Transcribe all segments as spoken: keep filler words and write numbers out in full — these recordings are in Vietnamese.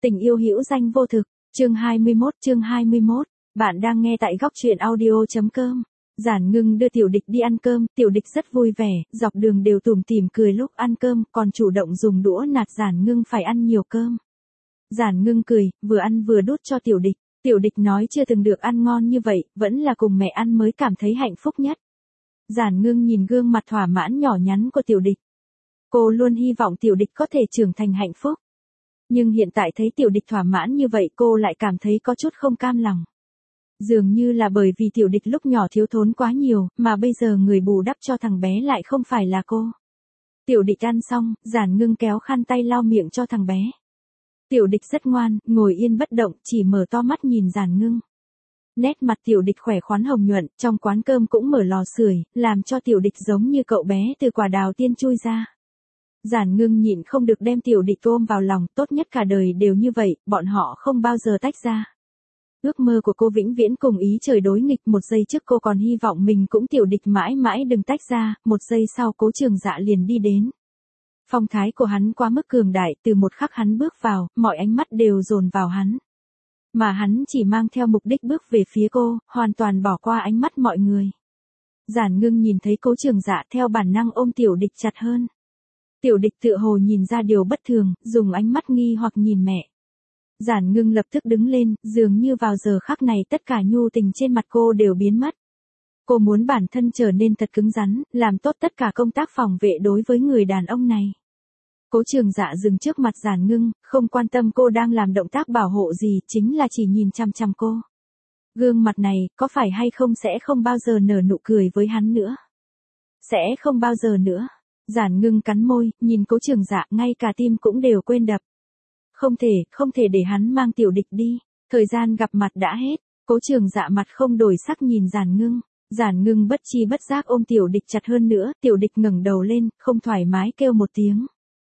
Tình yêu hữu danh vô thực, chương hai mươi mốt, chương hai mươi mốt. Bạn đang nghe tại góc truyện audio.com. Giản Ngưng đưa Tiểu Địch đi ăn cơm, Tiểu Địch rất vui vẻ, dọc đường đều tủm tỉm cười lúc ăn cơm, còn chủ động dùng đũa nạt Giản Ngưng phải ăn nhiều cơm. Giản Ngưng cười, vừa ăn vừa đút cho Tiểu Địch. Tiểu Địch nói chưa từng được ăn ngon như vậy, vẫn là cùng mẹ ăn mới cảm thấy hạnh phúc nhất. Giản Ngưng nhìn gương mặt thỏa mãn nhỏ nhắn của Tiểu Địch. Cô luôn hy vọng Tiểu Địch có thể trưởng thành hạnh phúc. Nhưng hiện tại thấy Tiểu Địch thỏa mãn như vậy cô lại cảm thấy có chút không cam lòng. Dường như là bởi vì Tiểu Địch lúc nhỏ thiếu thốn quá nhiều, mà bây giờ người bù đắp cho thằng bé lại không phải là cô. Tiểu Địch ăn xong, Giản Ngưng kéo khăn tay lau miệng cho thằng bé. Tiểu Địch rất ngoan, ngồi yên bất động, chỉ mở to mắt nhìn Giản Ngưng. Nét mặt Tiểu Địch khỏe khoắn hồng nhuận, trong quán cơm cũng mở lò sưởi, làm cho Tiểu Địch giống như cậu bé từ quả đào tiên chui ra. Giản Ngưng nhịn không được đem Tiểu Địch ôm vào lòng, tốt nhất cả đời đều như vậy, bọn họ không bao giờ tách ra. Ước mơ của cô vĩnh viễn cùng ý trời đối nghịch, một giây trước cô còn hy vọng mình cũng Tiểu Địch mãi mãi đừng tách ra, một giây sau Cố Trường Dạ liền đi đến. Phong thái của hắn quá mức cường đại, từ một khắc hắn bước vào, mọi ánh mắt đều dồn vào hắn. Mà hắn chỉ mang theo mục đích bước về phía cô, hoàn toàn bỏ qua ánh mắt mọi người. Giản Ngưng nhìn thấy Cố Trường Dạ theo bản năng ôm Tiểu Địch chặt hơn. Tiểu Địch tựa hồ nhìn ra điều bất thường, dùng ánh mắt nghi hoặc nhìn mẹ. Giản Ngưng lập tức đứng lên, dường như vào giờ khắc này tất cả nhu tình trên mặt cô đều biến mất. Cô muốn bản thân trở nên thật cứng rắn, làm tốt tất cả công tác phòng vệ đối với người đàn ông này. Cố Trường Dạ dừng trước mặt Giản Ngưng, không quan tâm cô đang làm động tác bảo hộ gì, chính là chỉ nhìn chăm chăm cô. Gương mặt này, có phải hay không sẽ không bao giờ nở nụ cười với hắn nữa. Sẽ không bao giờ nữa. Giản Ngưng cắn môi, nhìn Cố Trường Dạ, ngay cả tim cũng đều quên đập. Không thể, không thể để hắn mang Tiểu Địch đi, thời gian gặp mặt đã hết. Cố Trường Dạ mặt không đổi sắc nhìn Giản Ngưng. Giản Ngưng bất chi bất giác ôm Tiểu Địch chặt hơn nữa, Tiểu Địch ngẩng đầu lên, không thoải mái kêu một tiếng.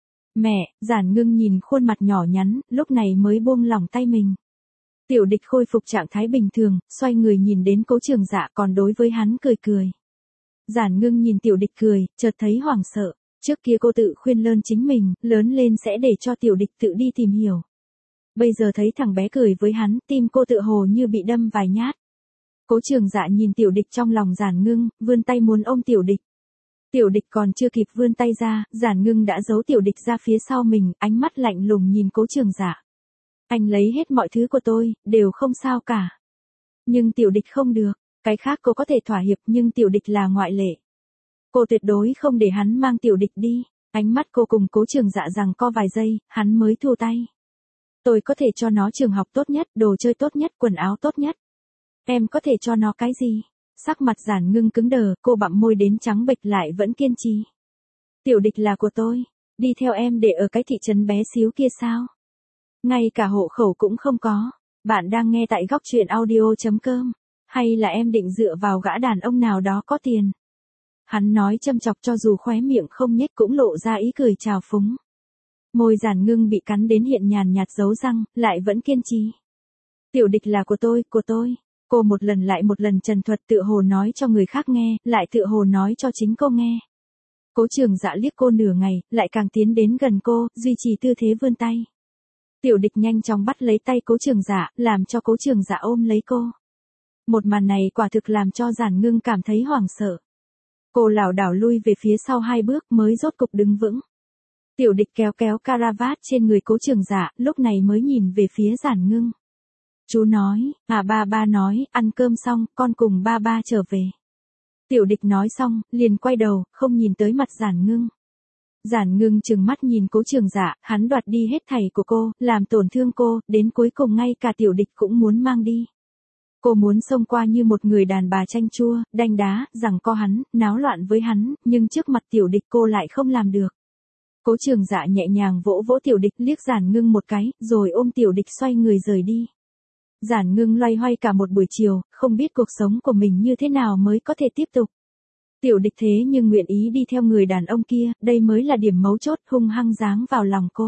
Mẹ, Giản Ngưng nhìn khuôn mặt nhỏ nhắn, lúc này mới buông lỏng tay mình. Tiểu Địch khôi phục trạng thái bình thường, xoay người nhìn đến Cố Trường Dạ, còn đối với hắn cười cười. Giản Ngưng nhìn Tiểu Địch cười, chợt thấy hoảng sợ. Trước kia cô tự khuyên lơn chính mình, lớn lên sẽ để cho Tiểu Địch tự đi tìm hiểu. Bây giờ thấy thằng bé cười với hắn, tim cô tựa hồ như bị đâm vài nhát. Cố Trường Dạ nhìn Tiểu Địch trong lòng Giản Ngưng, vươn tay muốn ôm Tiểu Địch. Tiểu Địch còn chưa kịp vươn tay ra, Giản Ngưng đã giấu Tiểu Địch ra phía sau mình, ánh mắt lạnh lùng nhìn Cố Trường Dạ. Anh lấy hết mọi thứ của tôi, đều không sao cả. Nhưng Tiểu Địch không được, cái khác cô có thể thỏa hiệp nhưng Tiểu Địch là ngoại lệ. Cô tuyệt đối không để hắn mang Tiểu Địch đi. Ánh mắt cô cùng Cố Trường Dạ rằng co vài giây, hắn mới thu tay. Tôi có thể cho nó trường học tốt nhất, đồ chơi tốt nhất, quần áo tốt nhất. Em có thể cho nó cái gì? Sắc mặt Giản Ngưng cứng đờ, cô bặm môi đến trắng bệch lại vẫn kiên trì. Tiểu Địch là của tôi, đi theo em để ở cái thị trấn bé xíu kia sao? Ngay cả hộ khẩu cũng không có. Bạn đang nghe tại góc truyện audio.com. Hay là em định dựa vào gã đàn ông nào đó có tiền? Hắn nói châm chọc cho dù khóe miệng không nhếch cũng lộ ra ý cười trào phúng. Môi Giản Ngưng bị cắn đến hiện nhàn nhạt dấu răng, lại vẫn kiên trì. Tiểu Địch là của tôi, của tôi. Cô một lần lại một lần trần thuật tựa hồ nói cho người khác nghe, lại tựa hồ nói cho chính cô nghe. Cố Trường Dạ liếc cô nửa ngày, lại càng tiến đến gần cô, duy trì tư thế vươn tay. Tiểu Địch nhanh chóng bắt lấy tay Cố Trường Dạ, làm cho Cố Trường Dạ ôm lấy cô. Một màn này quả thực làm cho Giản Ngưng cảm thấy hoảng sợ. Cô lảo đảo lui về phía sau hai bước mới rốt cục đứng vững. Tiểu Địch kéo kéo caravat trên người Cố Trường Dạ, lúc này mới nhìn về phía Giản Ngưng. Chú nói, à ba ba nói, ăn cơm xong, con cùng ba ba trở về. Tiểu Địch nói xong, liền quay đầu, không nhìn tới mặt Giản Ngưng. Giản Ngưng trừng mắt nhìn Cố Trường Dạ, hắn đoạt đi hết thảy của cô, làm tổn thương cô, đến cuối cùng ngay cả Tiểu Địch cũng muốn mang đi. Cô muốn xông qua như một người đàn bà chanh chua, đanh đá, giằng co hắn, náo loạn với hắn, nhưng trước mặt Tiểu Địch cô lại không làm được. Cố Trường Dạ nhẹ nhàng vỗ vỗ Tiểu Địch, liếc Giản Ngưng một cái, rồi ôm Tiểu Địch xoay người rời đi. Giản Ngưng loay hoay cả một buổi chiều, không biết cuộc sống của mình như thế nào mới có thể tiếp tục. Tiểu Địch thế nhưng nguyện ý đi theo người đàn ông kia, đây mới là điểm mấu chốt, hung hăng giáng vào lòng cô.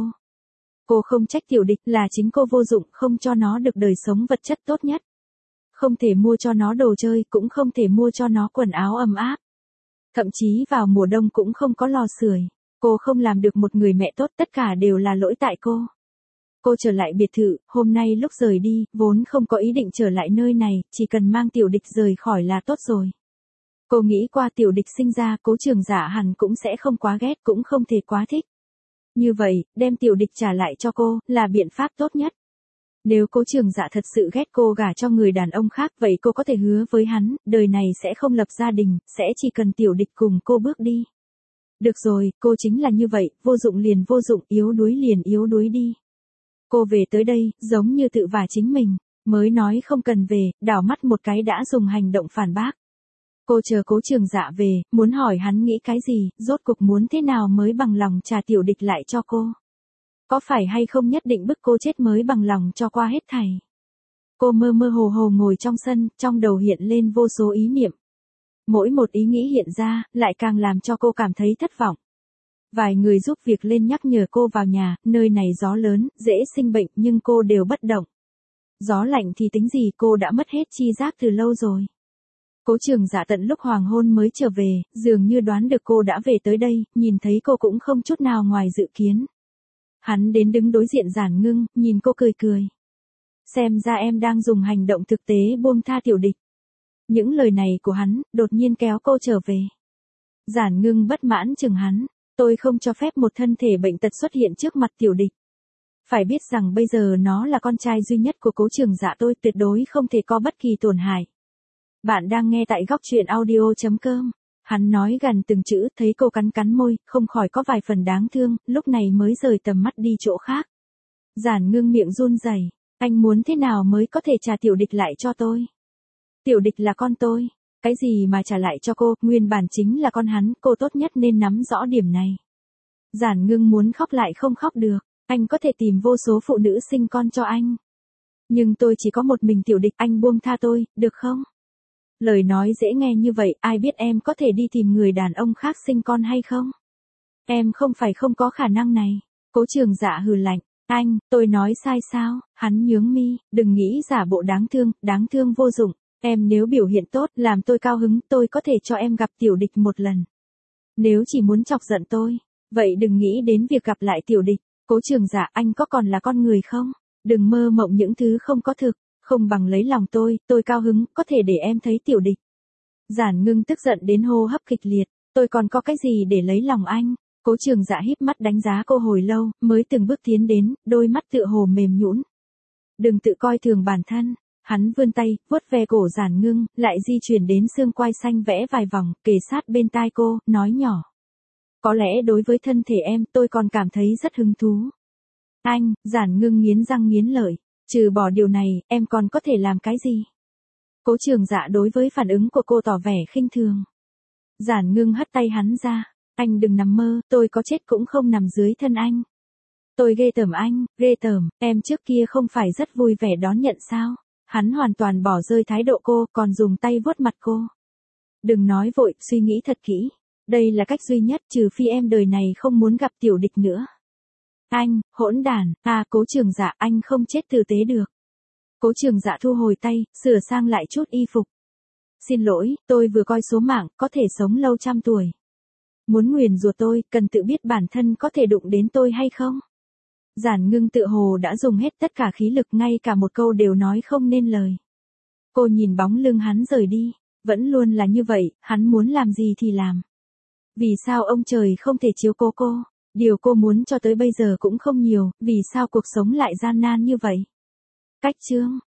Cô không trách Tiểu Địch, là chính cô vô dụng, không cho nó được đời sống vật chất tốt nhất. Không thể mua cho nó đồ chơi, cũng không thể mua cho nó quần áo ấm áp. Thậm chí vào mùa đông cũng không có lò sưởi. Cô không làm được một người mẹ tốt, tất cả đều là lỗi tại cô. Cô trở lại biệt thự, hôm nay lúc rời đi, vốn không có ý định trở lại nơi này, chỉ cần mang Tiểu Địch rời khỏi là tốt rồi. Cô nghĩ qua Tiểu Địch sinh ra, Cố Trường Dạ hẳn cũng sẽ không quá ghét, cũng không thể quá thích. Như vậy, đem Tiểu Địch trả lại cho cô, là biện pháp tốt nhất. Nếu Cố Trường Dạ thật sự ghét cô gả cho người đàn ông khác, vậy cô có thể hứa với hắn, đời này sẽ không lập gia đình, sẽ chỉ cần Tiểu Địch cùng cô bước đi. Được rồi, cô chính là như vậy, vô dụng liền vô dụng, yếu đuối liền yếu đuối đi. Cô về tới đây, giống như tự vả chính mình, mới nói không cần về, đảo mắt một cái đã dùng hành động phản bác. Cô chờ Cố Trường Dạ về, muốn hỏi hắn nghĩ cái gì, rốt cục muốn thế nào mới bằng lòng trả Tiểu Địch lại cho cô. Có phải hay không nhất định bức cô chết mới bằng lòng cho qua hết thảy. Cô mơ mơ hồ hồ ngồi trong sân, trong đầu hiện lên vô số ý niệm. Mỗi một ý nghĩ hiện ra, lại càng làm cho cô cảm thấy thất vọng. Vài người giúp việc lên nhắc nhở cô vào nhà, nơi này gió lớn, dễ sinh bệnh nhưng cô đều bất động. Gió lạnh thì tính gì, cô đã mất hết chi giác từ lâu rồi. Cố Trường Dạ tận lúc hoàng hôn mới trở về, dường như đoán được cô đã về tới đây, nhìn thấy cô cũng không chút nào ngoài dự kiến. Hắn đến đứng đối diện Giản Ngưng, nhìn cô cười cười. Xem ra em đang dùng hành động thực tế buông tha Tiểu Địch. Những lời này của hắn, đột nhiên kéo cô trở về. Giản Ngưng bất mãn chừng hắn, tôi không cho phép một thân thể bệnh tật xuất hiện trước mặt Tiểu Địch. Phải biết rằng bây giờ nó là con trai duy nhất của Cố Trường Dạ, tôi tuyệt đối không thể có bất kỳ tổn hại. Bạn đang nghe tại góc truyện audio chấm com. Hắn nói gần từng chữ, thấy cô cắn cắn môi, không khỏi có vài phần đáng thương, lúc này mới rời tầm mắt đi chỗ khác. Giản Ngưng miệng run rẩy, anh muốn thế nào mới có thể trả Tiểu Địch lại cho tôi? Tiểu Địch là con tôi, cái gì mà trả lại cho cô, nguyên bản chính là con hắn, cô tốt nhất nên nắm rõ điểm này. Giản Ngưng muốn khóc lại không khóc được, anh có thể tìm vô số phụ nữ sinh con cho anh. Nhưng tôi chỉ có một mình Tiểu Địch, anh buông tha tôi, được không? Lời nói dễ nghe như vậy, ai biết em có thể đi tìm người đàn ông khác sinh con hay không? Em không phải không có khả năng này. Cố Trường Dạ hừ lạnh, anh, tôi nói sai sao? Hắn nhướng mi, đừng nghĩ giả bộ đáng thương, đáng thương vô dụng. Em nếu biểu hiện tốt, làm tôi cao hứng, tôi có thể cho em gặp Tiểu Địch một lần. Nếu chỉ muốn chọc giận tôi, vậy đừng nghĩ đến việc gặp lại Tiểu Địch. Cố Trường Dạ, anh có còn là con người không? Đừng mơ mộng những thứ không có thực. Không bằng lấy lòng tôi, tôi cao hứng, có thể để em thấy Tiểu Địch. Giản Ngưng tức giận đến hô hấp kịch liệt, tôi còn có cái gì để lấy lòng anh? Cố Trường Dạ híp mắt đánh giá cô hồi lâu, mới từng bước tiến đến, đôi mắt tựa hồ mềm nhũn. Đừng tự coi thường bản thân. Hắn vươn tay, vuốt ve cổ Giản Ngưng, lại di chuyển đến xương quai xanh vẽ vài vòng, kề sát bên tai cô, nói nhỏ. Có lẽ đối với thân thể em, tôi còn cảm thấy rất hứng thú. Anh, Giản Ngưng nghiến răng nghiến lợi. Trừ bỏ điều này, em còn có thể làm cái gì? Cố Trường Dạ đối với phản ứng của cô tỏ vẻ khinh thường. Giản Ngưng hất tay hắn ra. Anh đừng nằm mơ, tôi có chết cũng không nằm dưới thân anh. Tôi ghê tởm anh, ghê tởm, em trước kia không phải rất vui vẻ đón nhận sao? Hắn hoàn toàn bỏ rơi thái độ cô, còn dùng tay vuốt mặt cô. Đừng nói vội, suy nghĩ thật kỹ. Đây là cách duy nhất, trừ phi em đời này không muốn gặp Tiểu Địch nữa. Anh, hỗn đản, à Cố Trường Dạ, anh không chết tử tế được. Cố Trường Dạ thu hồi tay, sửa sang lại chút y phục. Xin lỗi, tôi vừa coi số mạng, có thể sống lâu trăm tuổi. Muốn nguyền rủa tôi, cần tự biết bản thân có thể đụng đến tôi hay không? Giản Ngưng tự hồ đã dùng hết tất cả khí lực, ngay cả một câu đều nói không nên lời. Cô nhìn bóng lưng hắn rời đi, vẫn luôn là như vậy, hắn muốn làm gì thì làm. Vì sao ông trời không thể chiếu cố cô? Điều cô muốn cho tới bây giờ cũng không nhiều, vì sao cuộc sống lại gian nan như vậy? Cách chương